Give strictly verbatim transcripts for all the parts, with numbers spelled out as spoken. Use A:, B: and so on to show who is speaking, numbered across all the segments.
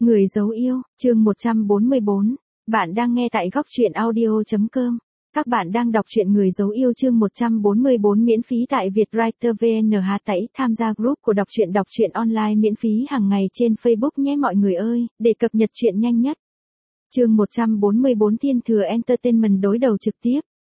A: Người dấu yêu, chương một trăm bốn mươi bốn. Bạn đang nghe tại góc truyện audio chấm com. Các bạn đang đọc truyện Người dấu yêu chương một trăm bốn mươi bốn miễn phí tại Vietwriter vê en hát tẩy tham gia group của đọc truyện đọc truyện online miễn phí hàng ngày trên Facebook nhé mọi người ơi, để cập nhật truyện nhanh nhất. Chương một trăm bốn mươi bốn Thiên Thừa Entertainment đối đầu trực tiếp.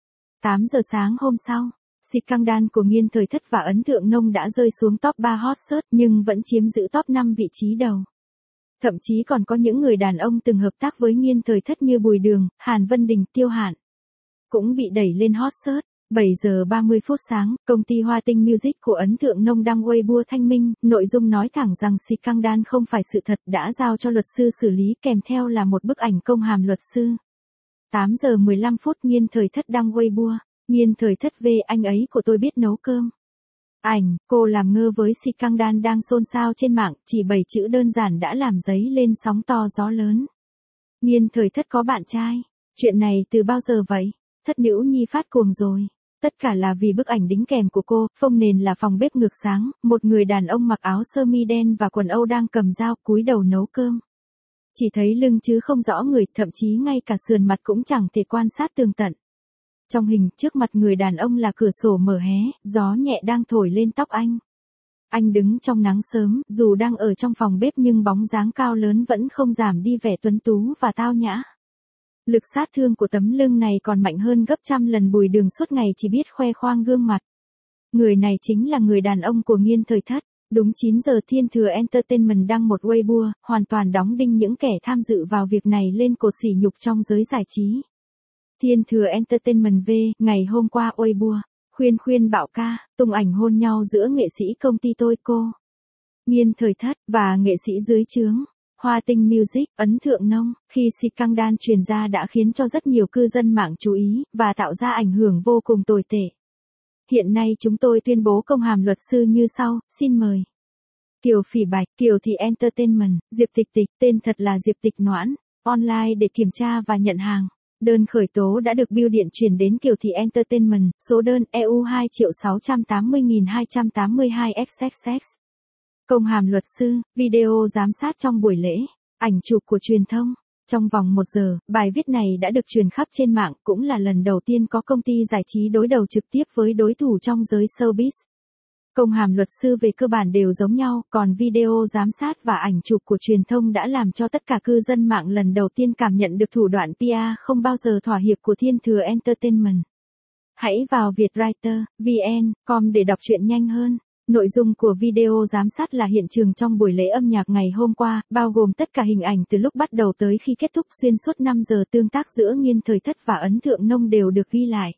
A: tám giờ sáng hôm sau, scandal của Nghiên Thời Thất và Ấn Thượng Nông đã rơi xuống top ba hot search nhưng vẫn chiếm giữ top năm vị trí đầu. Thậm chí còn có những người đàn ông từng hợp tác với Nghiên Thời Thất như Bùi Đường, Hàn Vân Đình, Tiêu Hạn cũng bị đẩy lên hot search. bảy giờ ba mươi phút sáng, công ty Hoa Tinh Music của Ấn Thượng Nông đăng Weibo thanh minh, nội dung nói thẳng rằng scandal không phải sự thật, đã giao cho luật sư xử lý, kèm theo là một bức ảnh công hàm luật sư. tám giờ mười lăm phút Nghiên Thời Thất đăng Weibo, Nghiên Thời Thất về anh ấy của tôi biết nấu cơm. Ảnh, cô làm ngơ với scandal đang xôn xao trên mạng, chỉ bảy chữ đơn giản đã làm dấy lên sóng to gió lớn. Nghiên Thời Thất có bạn trai. Chuyện này từ bao giờ vậy? Thất nữ nhi phát cuồng rồi. Tất cả là vì bức ảnh đính kèm của cô, phông nền là phòng bếp ngược sáng, một người đàn ông mặc áo sơ mi đen và quần Âu đang cầm dao cúi đầu nấu cơm. Chỉ thấy lưng chứ không rõ người, thậm chí ngay cả sườn mặt cũng chẳng thể quan sát tường tận. Trong hình, trước mặt người đàn ông là cửa sổ mở hé, gió nhẹ đang thổi lên tóc anh. Anh đứng trong nắng sớm, dù đang ở trong phòng bếp nhưng bóng dáng cao lớn vẫn không giảm đi vẻ tuấn tú và tao nhã. Lực sát thương của tấm lưng này còn mạnh hơn gấp trăm lần Bùi Đường suốt ngày chỉ biết khoe khoang gương mặt. Người này chính là người đàn ông của Nghiên Thời Thất. Đúng chín giờ Thiên Thừa Entertainment đăng một Weibo, hoàn toàn đóng đinh những kẻ tham dự vào việc này lên cột sỉ nhục trong giới giải trí. Thiên Thừa Entertainment V, ngày hôm qua Weibo, khuyên khuyên bạo ca, tung ảnh hôn nhau giữa nghệ sĩ công ty tôi cô, Nghiên Thời Thất, và nghệ sĩ dưới trướng, Hoa Tinh Music, Ấn Thượng Nông. Khi scandal truyền ra đã khiến cho rất nhiều cư dân mạng chú ý, và tạo ra ảnh hưởng vô cùng tồi tệ. Hiện nay chúng tôi tuyên bố công hàm luật sư như sau, xin mời. Kiều Phỉ Bạch, Kiều Thị Entertainment, Diệp Tịch Tịch, tên thật là Diệp Tịch Noãn, online để kiểm tra và nhận hàng. Đơn khởi tố đã được bưu điện chuyển đến Kiều Thị Entertainment, số đơn E U hai triệu sáu trăm tám mươi nghìn hai trăm tám mươi hai X X X. Công hàm luật sư, video giám sát trong buổi lễ, ảnh chụp của truyền thông. Trong vòng một giờ, bài viết này đã được truyền khắp trên mạng, cũng là lần đầu tiên có công ty giải trí đối đầu trực tiếp với đối thủ trong giới showbiz. Công hàm luật sư về cơ bản đều giống nhau, còn video giám sát và ảnh chụp của truyền thông đã làm cho tất cả cư dân mạng lần đầu tiên cảm nhận được thủ đoạn pê e không bao giờ thỏa hiệp của Thiên Thừa Entertainment. Hãy vào Vietwriter vê en chấm com để đọc truyện nhanh hơn. Nội dung của video giám sát là hiện trường trong buổi lễ âm nhạc ngày hôm qua, bao gồm tất cả hình ảnh từ lúc bắt đầu tới khi kết thúc, xuyên suốt năm giờ tương tác giữa Nghiên Thời Thất và Ấn Thượng Nông đều được ghi lại.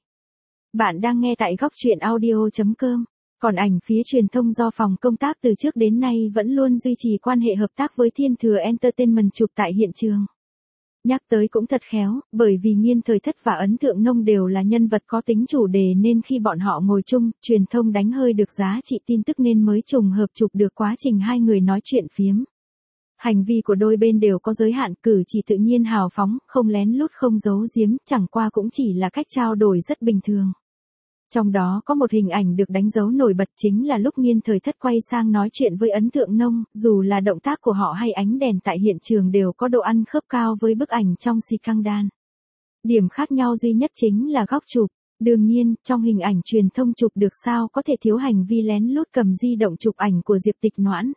A: Bạn đang nghe tại góc truyện audio chấm com. Còn ảnh phía truyền thông do phòng công tác từ trước đến nay vẫn luôn duy trì quan hệ hợp tác với Thiên Thừa Entertainment chụp tại hiện trường. Nhắc tới cũng thật khéo, bởi vì Nghiên Thời Thất và Ấn Thượng Nông đều là nhân vật có tính chủ đề nên khi bọn họ ngồi chung, truyền thông đánh hơi được giá trị tin tức nên mới trùng hợp chụp được quá trình hai người nói chuyện phiếm. Hành vi của đôi bên đều có giới hạn, cử chỉ tự nhiên hào phóng, không lén lút không giấu giếm, chẳng qua cũng chỉ là cách trao đổi rất bình thường. Trong đó có một hình ảnh được đánh dấu nổi bật chính là lúc Nghiên Thời Thất quay sang nói chuyện với Ấn Thượng Nông, dù là động tác của họ hay ánh đèn tại hiện trường đều có độ ăn khớp cao với bức ảnh trong scandal. Điểm khác nhau duy nhất chính là góc chụp. Đương nhiên, trong hình ảnh truyền thông chụp được sao có thể thiếu hành vi lén lút cầm di động chụp ảnh của Diệp Tịch Noãn.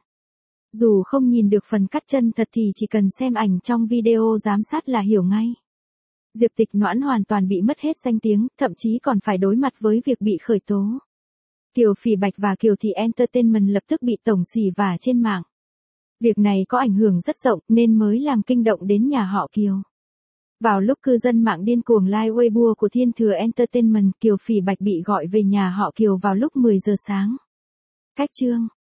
A: Dù không nhìn được phần cắt chân thật thì chỉ cần xem ảnh trong video giám sát là hiểu ngay. Diệp Tịch Noãn hoàn toàn bị mất hết danh tiếng, thậm chí còn phải đối mặt với việc bị khởi tố. Kiều Phỉ Bạch và Kiều Thị Entertainment lập tức bị tổng xỉ vả trên mạng. Việc này có ảnh hưởng rất rộng nên mới làm kinh động đến nhà họ Kiều. Vào lúc cư dân mạng điên cuồng like Weibo của Thiên Thừa Entertainment, Kiều Phỉ Bạch bị gọi về nhà họ Kiều vào lúc mười giờ sáng. Cách chương,